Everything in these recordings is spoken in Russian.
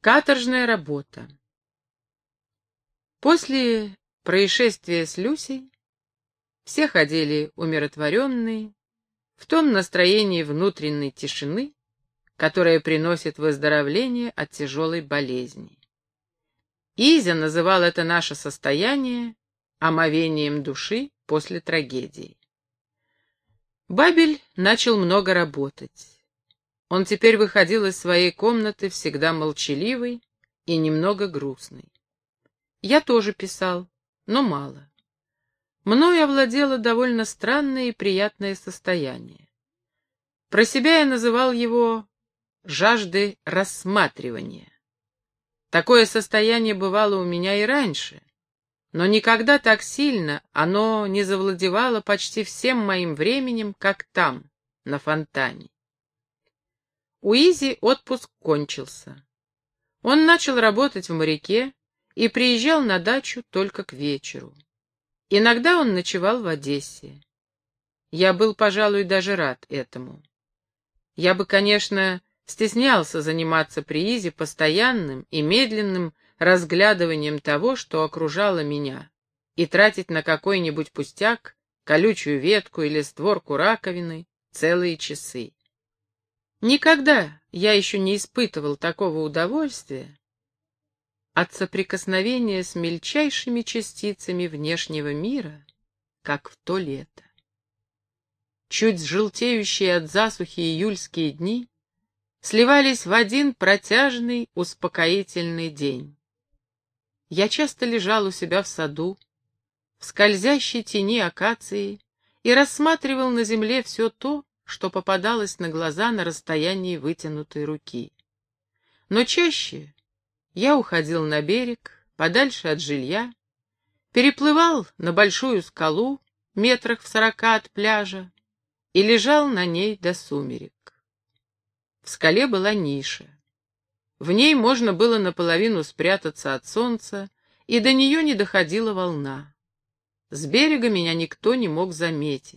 Каторжная работа. После происшествия с Люсей все ходили умиротворенные, в том настроении внутренней тишины, которое приносит выздоровление от тяжелой болезни. Изя называл это наше состояние омовением души после трагедии. Бабель начал много работать. Он теперь выходил из своей комнаты всегда молчаливый и немного грустный. Я тоже писал, но мало. Мною овладело довольно странное и приятное состояние. Про себя я называл его жаждой рассматривания. Такое состояние бывало у меня и раньше, но никогда так сильно оно не завладевало почти всем моим временем, как там, на фонтане. У Изи отпуск кончился. Он начал работать в моряке и приезжал на дачу только к вечеру. Иногда он ночевал в Одессе. Я был, пожалуй, даже рад этому. Я бы, конечно, стеснялся заниматься при Изи постоянным и медленным разглядыванием того, что окружало меня, и тратить на какой-нибудь пустяк, колючую ветку или створку раковины, целые часы. Никогда я еще не испытывал такого удовольствия от соприкосновения с мельчайшими частицами внешнего мира, как в то лето. Чуть желтеющие от засухи июльские дни сливались в один протяжный, успокоительный день. Я часто лежал у себя в саду, в скользящей тени акации, и рассматривал на земле все то, что попадалось на глаза на расстоянии вытянутой руки. Но чаще я уходил на берег, подальше от жилья, переплывал на большую скалу, метрах в 40 от пляжа, и лежал на ней до сумерек. В скале была ниша. В ней можно было наполовину спрятаться от солнца, и до нее не доходила волна. С берега меня никто не мог заметить.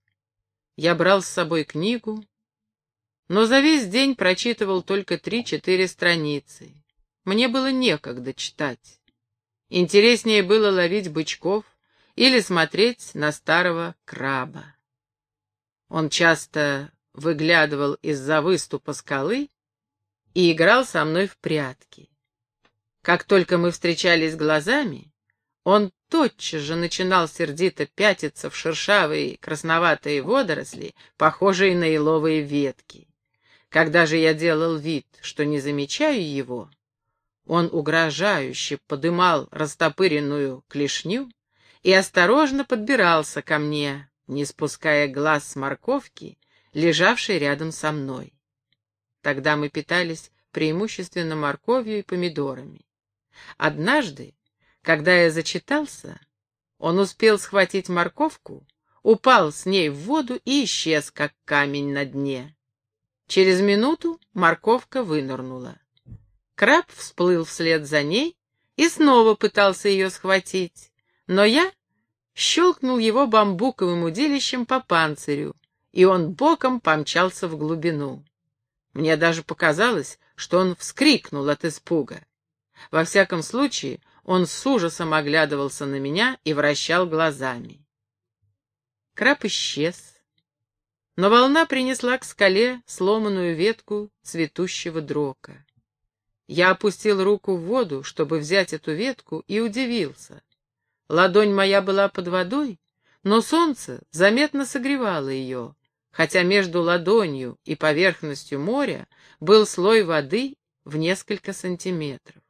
Я брал с собой книгу, но за весь день прочитывал только 3-4 страницы. Мне было некогда читать. Интереснее было ловить бычков или смотреть на старого краба. Он часто выглядывал из-за выступа скалы и играл со мной в прятки. Как только мы встречались глазами, он тотчас же начинал сердито пятиться в шершавые красноватые водоросли, похожие на еловые ветки. Когда же я делал вид, что не замечаю его, он угрожающе подымал растопыренную клешню и осторожно подбирался ко мне, не спуская глаз с морковки, лежавшей рядом со мной. Тогда мы питались преимущественно морковью и помидорами. Однажды, когда я зачитался, он успел схватить морковку, упал с ней в воду и исчез, как камень на дне. Через минуту морковка вынырнула. Краб всплыл вслед за ней и снова пытался ее схватить, но я щелкнул его бамбуковым удилищем по панцирю, и он боком помчался в глубину. Мне даже показалось, что он вскрикнул от испуга. Во всяком случае, он с ужасом оглядывался на меня и вращал глазами. Краб исчез, но волна принесла к скале сломанную ветку цветущего дрока. Я опустил руку в воду, чтобы взять эту ветку, и удивился. Ладонь моя была под водой, но солнце заметно согревало ее, хотя между ладонью и поверхностью моря был слой воды в несколько сантиметров.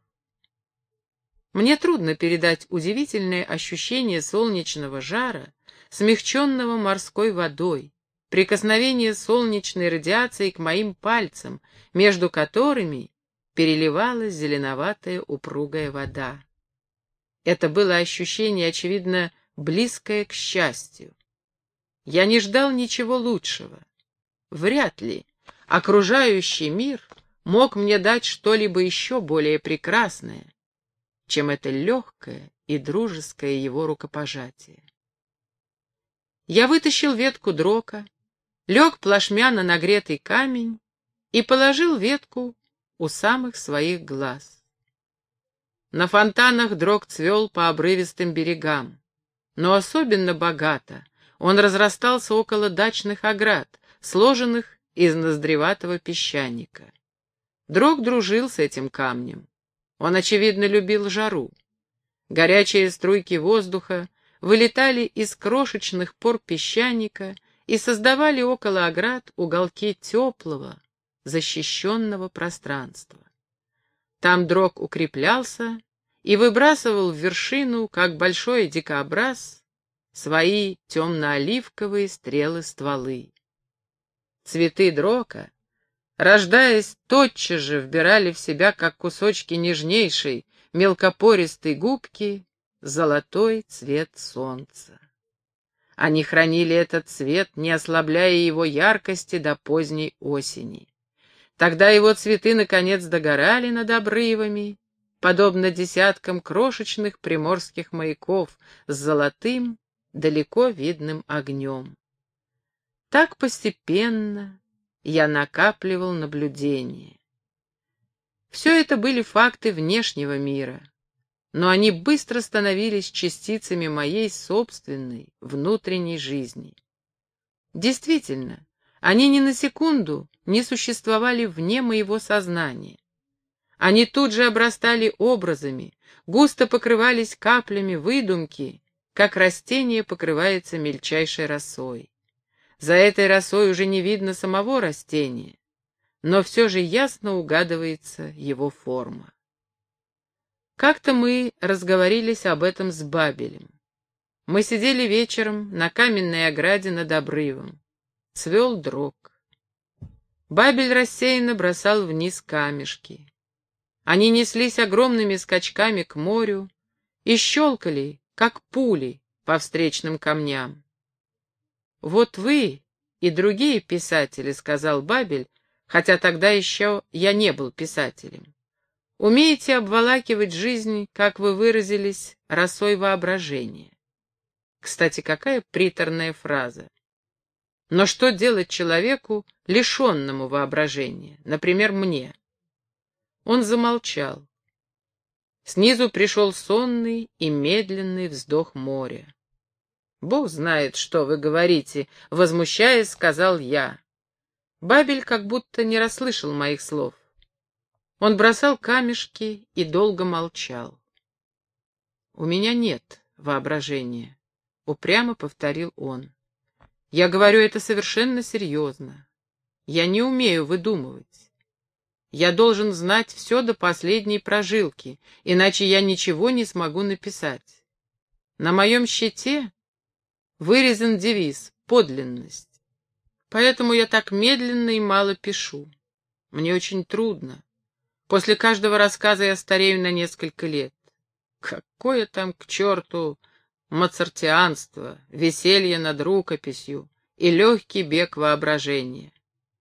Мне трудно передать удивительное ощущение солнечного жара, смягченного морской водой, прикосновение солнечной радиации к моим пальцам, между которыми переливалась зеленоватая упругая вода. Это было ощущение, очевидно, близкое к счастью. Я не ждал ничего лучшего. Вряд ли окружающий мир мог мне дать что-либо еще более прекрасное, чем это легкое и дружеское его рукопожатие. Я вытащил ветку дрока, лег плашмя на нагретый камень и положил ветку у самых своих глаз. На фонтанах дрог цвел по обрывистым берегам, но особенно богато он разрастался около дачных оград, сложенных из ноздреватого песчаника. Дрог дружил с этим камнем. Он, очевидно, любил жару. Горячие струйки воздуха вылетали из крошечных пор песчаника и создавали около оград уголки теплого, защищенного пространства. Там дрог укреплялся и выбрасывал в вершину, как большой дикобраз, свои темно-оливковые стрелы-стволы. Цветы дрока, рождаясь, тотчас же вбирали в себя, как кусочки нежнейшей, мелкопористой губки, золотой цвет солнца. Они хранили этот цвет, не ослабляя его яркости до поздней осени. Тогда его цветы наконец догорали над обрывами, подобно десяткам крошечных приморских маяков с золотым, далеко видным огнем. Так постепенно я накапливал наблюдения. Все это были факты внешнего мира, но они быстро становились частицами моей собственной внутренней жизни. Действительно, они ни на секунду не существовали вне моего сознания. Они тут же обрастали образами, густо покрывались каплями выдумки, как растение покрывается мельчайшей росой. За этой росой уже не видно самого растения, но все же ясно угадывается его форма. Как-то мы разговорились об этом с Бабелем. Мы сидели вечером на каменной ограде над обрывом. Цвел дрог. Бабель рассеянно бросал вниз камешки. Они неслись огромными скачками к морю и щелкали, как пули, по встречным камням. «Вот вы и другие писатели», — сказал Бабель, хотя тогда еще я не был писателем, «умеете обволакивать жизнь, как вы выразились, росой воображения». Кстати, какая приторная фраза. Но что делать человеку, лишенному воображения, например, мне? Он замолчал. Снизу пришел сонный и медленный вздох моря. «Бог знает, что вы говорите», — возмущаясь, сказал я. Бабель как будто не расслышал моих слов. Он бросал камешки и долго молчал. «У меня нет воображения», — упрямо повторил он. «Я говорю это совершенно серьезно. Я не умею выдумывать. Я должен знать все до последней прожилки, иначе я ничего не смогу написать. На моем щите вырезан девиз «Подлинность». Поэтому я так медленно и мало пишу. Мне очень трудно. После каждого рассказа я старею на несколько лет. Какое там к черту моцартианство, веселье над рукописью и легкий бег воображения.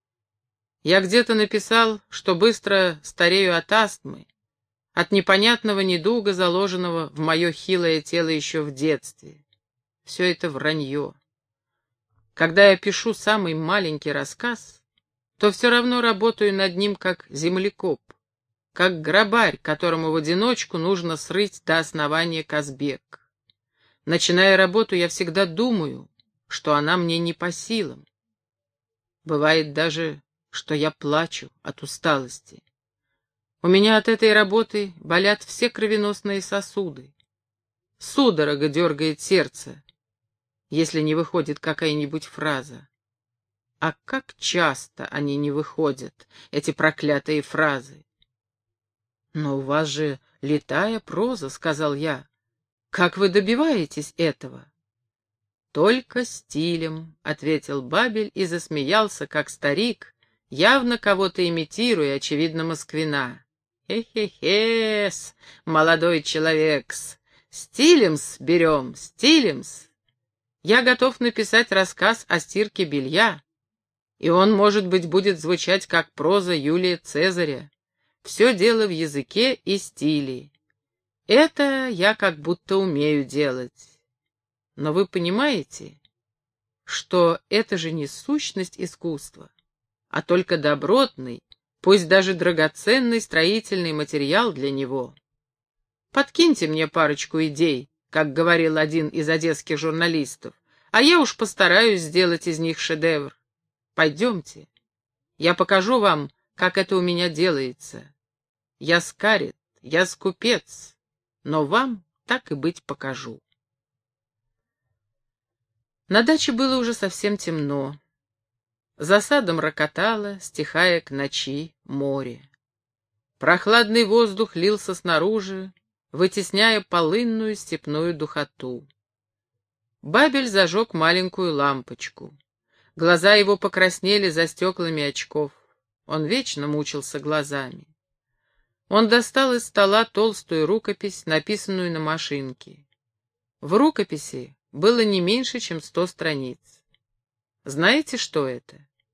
Я где-то написал, что быстро старею от астмы, от непонятного недуга, заложенного в мое хилое тело еще в детстве. Все это вранье. Когда я пишу самый маленький рассказ, то все равно работаю над ним как землекоп, как грабарь, которому в одиночку нужно срыть до основания Казбек. Начиная работу, я всегда думаю, что она мне не по силам. Бывает даже, что я плачу от усталости. У меня от этой работы болят все кровеносные сосуды. Судорога дергает сердце, если не выходит какая-нибудь фраза. А как часто они не выходят, эти проклятые фразы? «Но у вас же летая проза», — сказал я. «Как вы добиваетесь этого?» «Только стилем», — ответил Бабель и засмеялся, как старик, явно кого-то имитируя, очевидно, Москвина. «Хе-хе-хе-с, молодой человек-с, стилем-с берем, стилем-с. Я готов написать рассказ о стирке белья, и он, может быть, будет звучать как проза Юлия Цезаря. Все дело в языке и стиле. Это я как будто умею делать. Но вы понимаете, что это же не сущность искусства, а только добротный, пусть даже драгоценный строительный материал для него. Подкиньте мне парочку идей, как говорил один из одесских журналистов, а я уж постараюсь сделать из них шедевр. Пойдемте, я покажу вам, как это у меня делается. Я скарит, я скупец, но вам так и быть покажу. На даче было уже совсем темно. За садом рокотало, стихая к ночи, море. Прохладный воздух лился снаружи, вытесняя полынную степную духоту. Бабель зажег маленькую лампочку. Глаза его покраснели за стеклами очков. Он вечно мучился глазами. Он достал из стола толстую рукопись, написанную на машинке. В рукописи было не меньше, чем 100 страниц. Знаете, что это?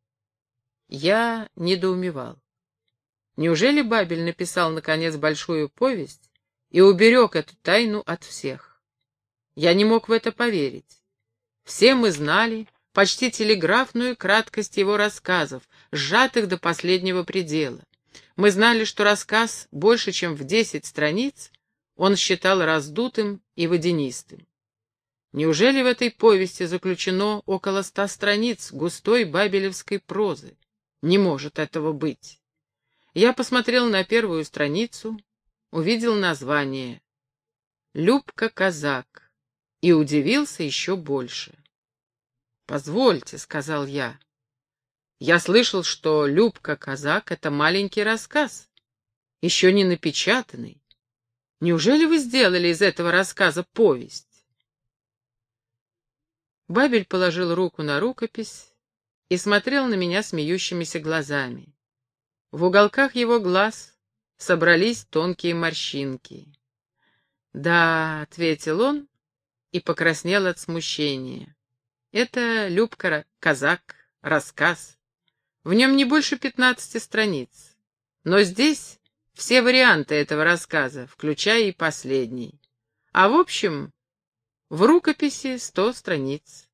Я недоумевал. Неужели Бабель написал, наконец, большую повесть и уберег эту тайну от всех? Я не мог в это поверить. Все мы знали почти телеграфную краткость его рассказов, сжатых до последнего предела. Мы знали, что рассказ больше, чем в 10 страниц, он считал раздутым и водянистым. Неужели в этой повести заключено около 100 страниц густой бабелевской прозы? Не может этого быть. Я посмотрел на первую страницу, увидел название «Любка Казак» и удивился еще больше. «Позвольте», — сказал я. «Я слышал, что «Любка Казак» — это маленький рассказ, еще не напечатанный. Неужели вы сделали из этого рассказа повесть?» Бабель положил руку на рукопись и смотрел на меня смеющимися глазами. В уголках его глаз собрались тонкие морщинки. «Да», — ответил он и покраснел от смущения. «Это Любка Казак, рассказ. В нем не больше 15 страниц. Но здесь все варианты этого рассказа, включая и последний. А в общем, в рукописи 100 страниц».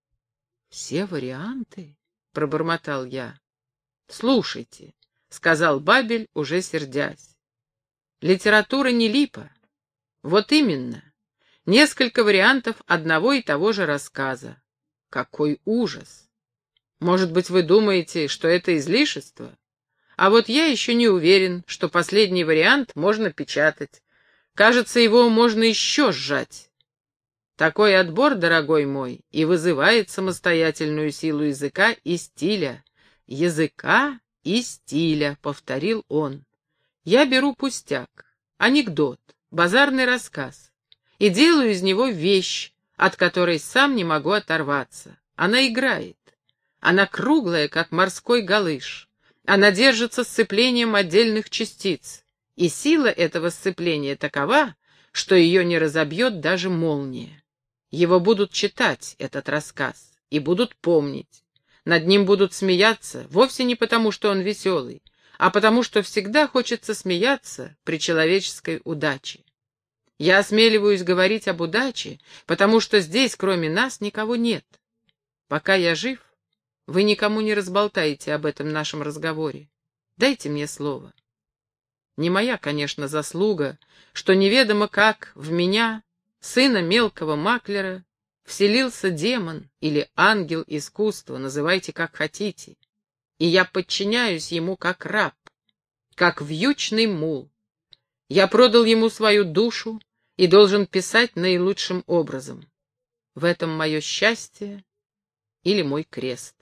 «Все варианты?» — пробормотал я. «Слушайте», — сказал Бабель, уже сердясь. «Литература не липа. Вот именно. Несколько вариантов одного и того же рассказа. Какой ужас! Может быть, вы думаете, что это излишество? А вот я еще не уверен, что последний вариант можно печатать. Кажется, его можно еще сжать. Такой отбор, дорогой мой, и вызывает самостоятельную силу языка и стиля. Языка и стиля, повторил он. Я беру пустяк, анекдот, базарный рассказ, и делаю из него вещь, от которой сам не могу оторваться. Она играет. Она круглая, как морской галыш. Она держится сцеплением отдельных частиц, и сила этого сцепления такова, что ее не разобьет даже молния. Его будут читать, этот рассказ, и будут помнить. Над ним будут смеяться, вовсе не потому, что он веселый, а потому, что всегда хочется смеяться при человеческой удаче. Я осмеливаюсь говорить об удаче, потому что здесь, кроме нас, никого нет. Пока я жив, вы никому не разболтаете об этом нашем разговоре. Дайте мне слово. Не моя, конечно, заслуга, что неведомо как в меня, сына мелкого маклера, вселился демон или ангел искусства, называйте как хотите, и я подчиняюсь ему как раб, как вьючный мул. Я продал ему свою душу и должен писать наилучшим образом. В этом мое счастье или мой крест.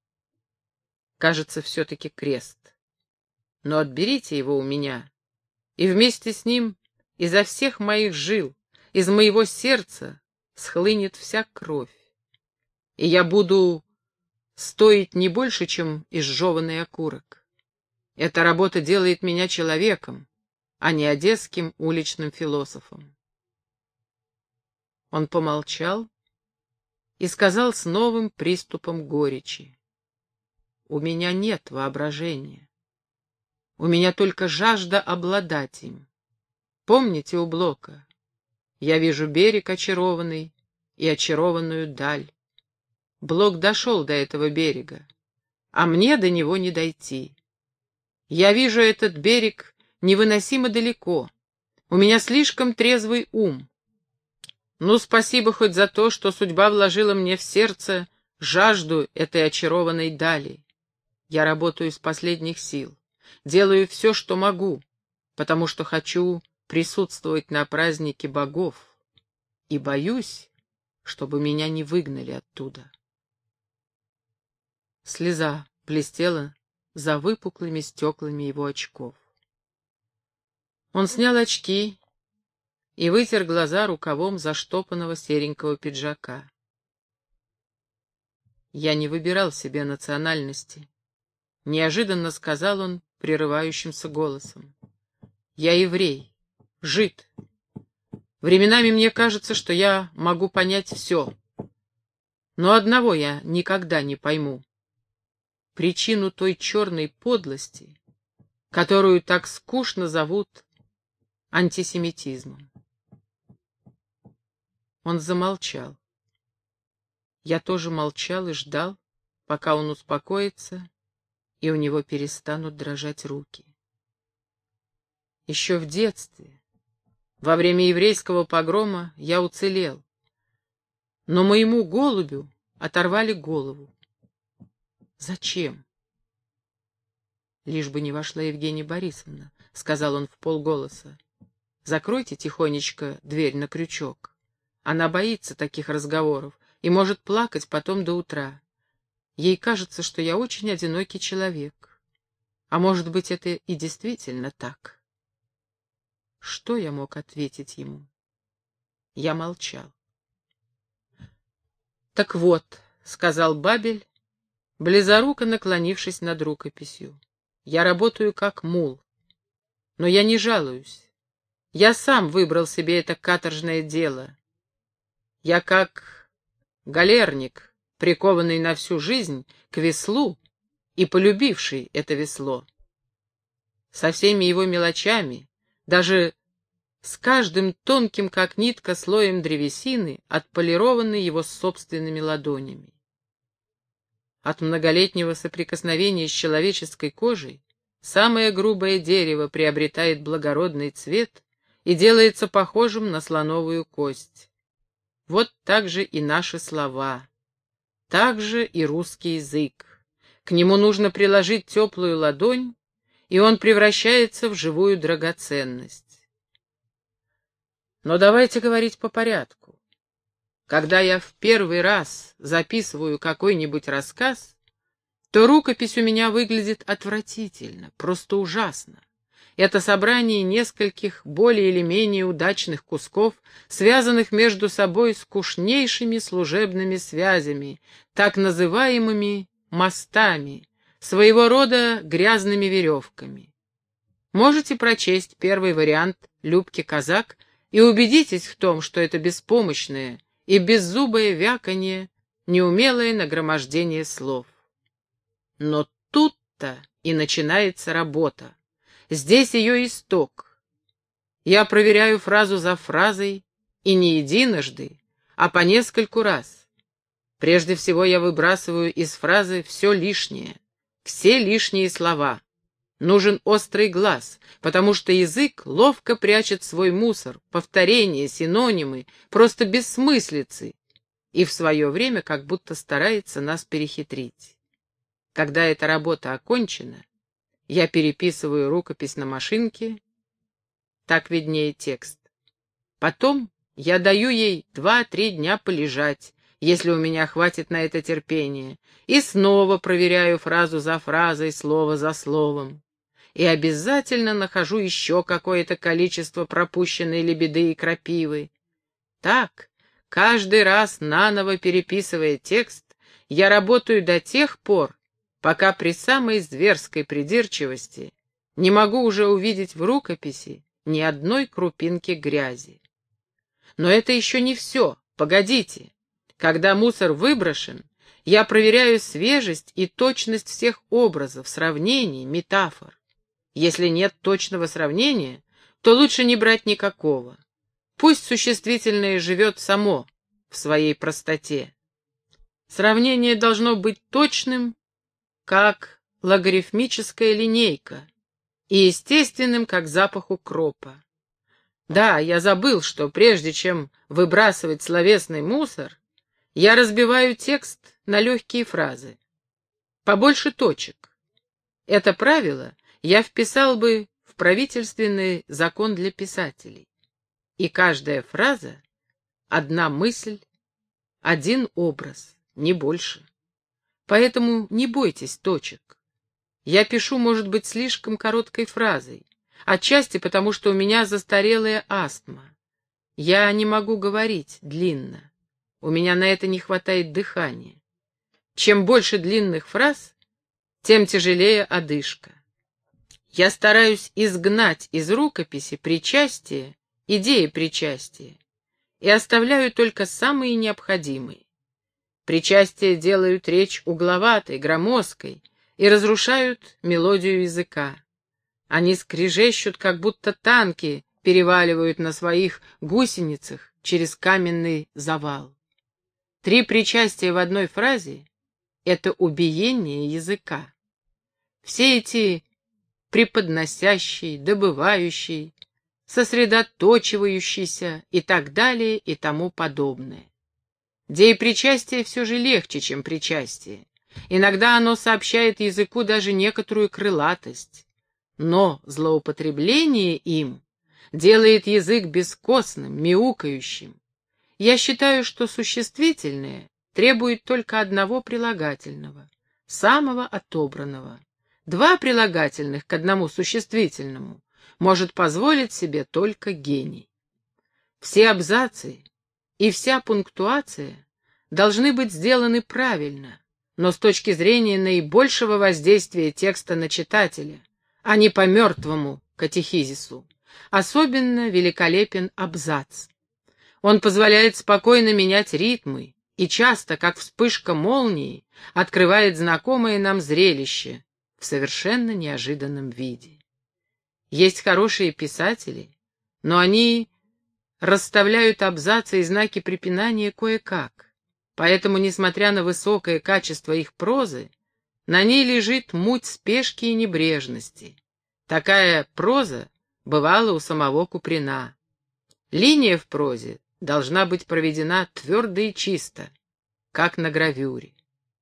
Кажется, все-таки крест. Но отберите его у меня, и вместе с ним изо всех моих жил, из моего сердца схлынет вся кровь, и я буду стоить не больше, чем изжеванный окурок. Эта работа делает меня человеком, а не одесским уличным философом. Он помолчал и сказал с новым приступом горечи: «У меня нет воображения. У меня только жажда обладать им. Помните у Блока? Я вижу берег очарованный и очарованную даль. Блок дошел до этого берега, а мне до него не дойти. Я вижу этот берег невыносимо далеко. У меня слишком трезвый ум. Ну, спасибо хоть за то, что судьба вложила мне в сердце жажду этой очарованной дали. Я работаю из последних сил, делаю все, что могу, потому что хочу присутствовать на празднике богов и боюсь, чтобы меня не выгнали оттуда. Слеза блестела за выпуклыми стеклами его очков. Он снял очки и вытер глаза рукавом заштопанного серенького пиджака. «Я не выбирал себе национальности», — неожиданно сказал он прерывающимся голосом. «Я еврей, жид. Временами мне кажется, что я могу понять все. Но одного я никогда не пойму. Причину той черной подлости, которую так скучно зовут антисемитизмом». Он замолчал. Я тоже молчал и ждал, пока он успокоится, и у него перестанут дрожать руки. Еще в детстве, во время еврейского погрома, я уцелел, но моему голубю оторвали голову. Зачем? Лишь бы не вошла Евгения Борисовна, — сказал он вполголоса. Закройте тихонечко дверь на крючок. Она боится таких разговоров и может плакать потом до утра. Ей кажется, что я очень одинокий человек. А может быть, это и действительно так. Что я мог ответить ему? Я молчал. «Так вот», — сказал Бабель, близоруко наклонившись над рукописью, — «я работаю как мул, но я не жалуюсь. Я сам выбрал себе это каторжное дело. Я как галерник, прикованный на всю жизнь к веслу и полюбивший это весло. Со всеми его мелочами, даже с каждым тонким, как нитка, слоем древесины, отполированный его собственными ладонями. От многолетнего соприкосновения с человеческой кожей самое грубое дерево приобретает благородный цвет и делается похожим на слоновую кость. Вот так же и наши слова, так же и русский язык. К нему нужно приложить теплую ладонь, и он превращается в живую драгоценность. Но давайте говорить по порядку. Когда я в первый раз записываю какой-нибудь рассказ, то рукопись у меня выглядит отвратительно, просто ужасно. Это собрание нескольких более или менее удачных кусков, связанных между собой скучнейшими служебными связями, так называемыми мостами, своего рода грязными веревками. Можете прочесть первый вариант Любки Казак и убедитесь в том, что это беспомощное и беззубое вяканье, неумелое нагромождение слов. Но тут-то и начинается работа. Здесь ее исток. Я проверяю фразу за фразой, и не единожды, а по нескольку раз. Прежде всего я выбрасываю из фразы все лишнее, все лишние слова. Нужен острый глаз, потому что язык ловко прячет свой мусор, повторения, синонимы, просто бессмыслицы, и в свое время как будто старается нас перехитрить. Когда эта работа окончена, я переписываю рукопись на машинке, так виднее текст. Потом я даю ей 2-3 дня полежать, если у меня хватит на это терпения, и снова проверяю фразу за фразой, слово за словом. И обязательно нахожу еще какое-то количество пропущенной лебеды и крапивы. Так, каждый раз наново переписывая текст, я работаю до тех пор, пока при самой зверской придирчивости не могу уже увидеть в рукописи ни одной крупинки грязи. Но это еще не все. Погодите. Когда мусор выброшен, я проверяю свежесть и точность всех образов, сравнений, метафор. Если нет точного сравнения, то лучше не брать никакого. Пусть существительное живет само в своей простоте. Сравнение должно быть точным, как логарифмическая линейка, и естественным, как запах укропа. Да, я забыл, что прежде чем выбрасывать словесный мусор, я разбиваю текст на легкие фразы. Побольше точек. Это правило я вписал бы в правительственный закон для писателей. И каждая фраза — одна мысль, один образ, не больше. Поэтому не бойтесь точек. Я пишу, может быть, слишком короткой фразой, отчасти потому, что у меня застарелая астма. Я не могу говорить длинно. У меня на это не хватает дыхания. Чем больше длинных фраз, тем тяжелее одышка. Я стараюсь изгнать из рукописи причастие, идеи причастия, и оставляю только самые необходимые. Причастия делают речь угловатой, громоздкой и разрушают мелодию языка. Они скрежещут, как будто танки переваливают на своих гусеницах через каменный завал. 3 причастия в одной фразе — это убиение языка. Все эти преподносящий, добывающий, сосредоточивающийся и так далее и тому подобное. Деепричастие все же легче, чем причастие. Иногда оно сообщает языку даже некоторую крылатость. Но злоупотребление им делает язык бескостным, мяукающим. Я считаю, что существительное требует только одного прилагательного, самого отобранного. 2 прилагательных к одному существительному может позволить себе только гений. Все абзацы и вся пунктуация должны быть сделаны правильно, но с точки зрения наибольшего воздействия текста на читателя, а не по мертвому катехизису. Особенно великолепен абзац. Он позволяет спокойно менять ритмы и часто, как вспышка молнии, открывает знакомое нам зрелище в совершенно неожиданном виде. Есть хорошие писатели, но они расставляют абзацы и знаки препинания кое-как. Поэтому, несмотря на высокое качество их прозы, на ней лежит муть спешки и небрежности. Такая проза бывала у самого Куприна. Линия в прозе должна быть проведена твердо и чисто, как на гравюре.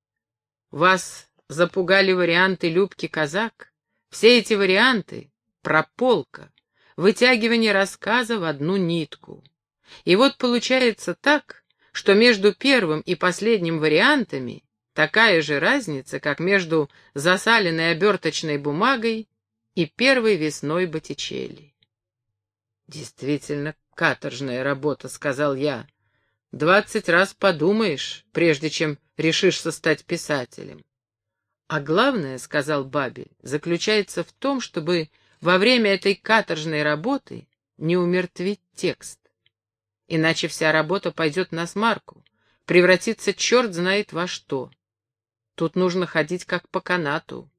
Вас запугали варианты Любки Казак? Все эти варианты — прополка, вытягивание рассказа в одну нитку. И вот получается так, что между первым и последним вариантами такая же разница, как между засаленной оберточной бумагой и первой весной Боттичелли. «Действительно каторжная работа», — сказал я. 20 раз подумаешь, прежде чем решишься стать писателем. А главное, — сказал Бабель, — заключается в том, чтобы во время этой каторжной работы не умертвить текст. Иначе вся работа пойдет насмарку, превратится черт знает во что. Тут нужно ходить как по канату.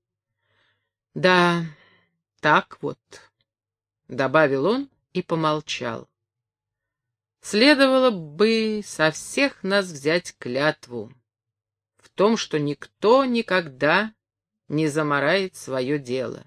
Да, так вот, — добавил он и помолчал. Следовало бы со всех нас взять клятву в том, что никто никогда не замарает свое дело.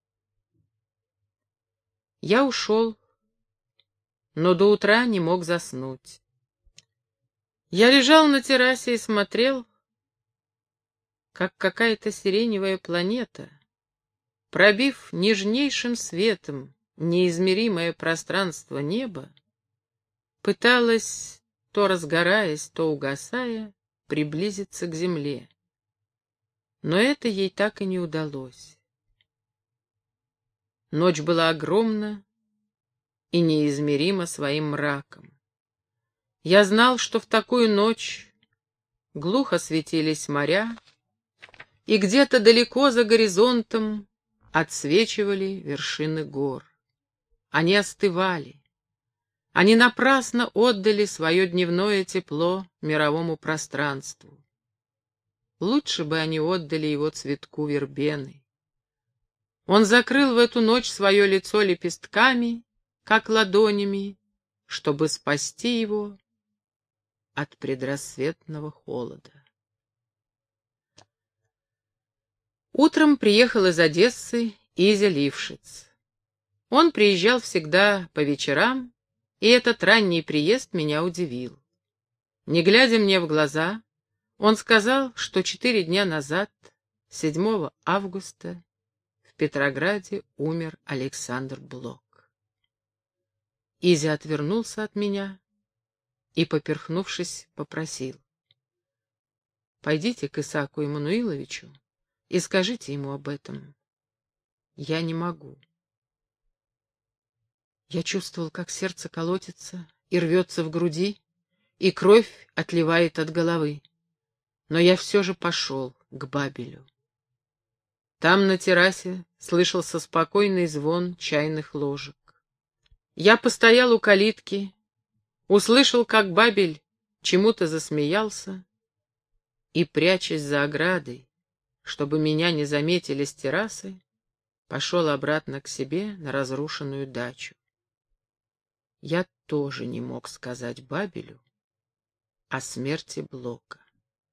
Я ушел, но до утра не мог заснуть. Я лежал на террасе и смотрел, как какая-то сиреневая планета, пробив нежнейшим светом неизмеримое пространство неба, пыталась, то разгораясь, то угасая, приблизиться к земле. Но это ей так и не удалось. Ночь была огромна и неизмерима своим мраком. Я знал, что в такую ночь глухо светились моря, и где-то далеко за горизонтом отсвечивали вершины гор. Они остывали. Они напрасно отдали свое дневное тепло мировому пространству. Лучше бы они отдали его цветку вербены. Он закрыл в эту ночь свое лицо лепестками, как ладонями, чтобы спасти его от предрассветного холода. Утром приехал из Одессы Изя Лившиц. Он приезжал всегда по вечерам, и этот ранний приезд меня удивил. Не глядя мне в глаза, он сказал, что 4 дня назад, 7 августа, в Петрограде умер Александр Блок. Изя отвернулся от меня и, поперхнувшись, попросил: «Пойдите к Исааку Эммануиловичу и скажите ему об этом. Я не могу». Я чувствовал, как сердце колотится и рвется в груди, и кровь отливает от головы. Но я все же пошел к Бабелю. Там на террасе слышался спокойный звон чайных ложек. Я постоял у калитки, услышал, как Бабель чему-то засмеялся, и, прячась за оградой, чтобы меня не заметили с террасы, пошел обратно к себе на разрушенную дачу. Я тоже не мог сказать Бабелю о смерти Блока.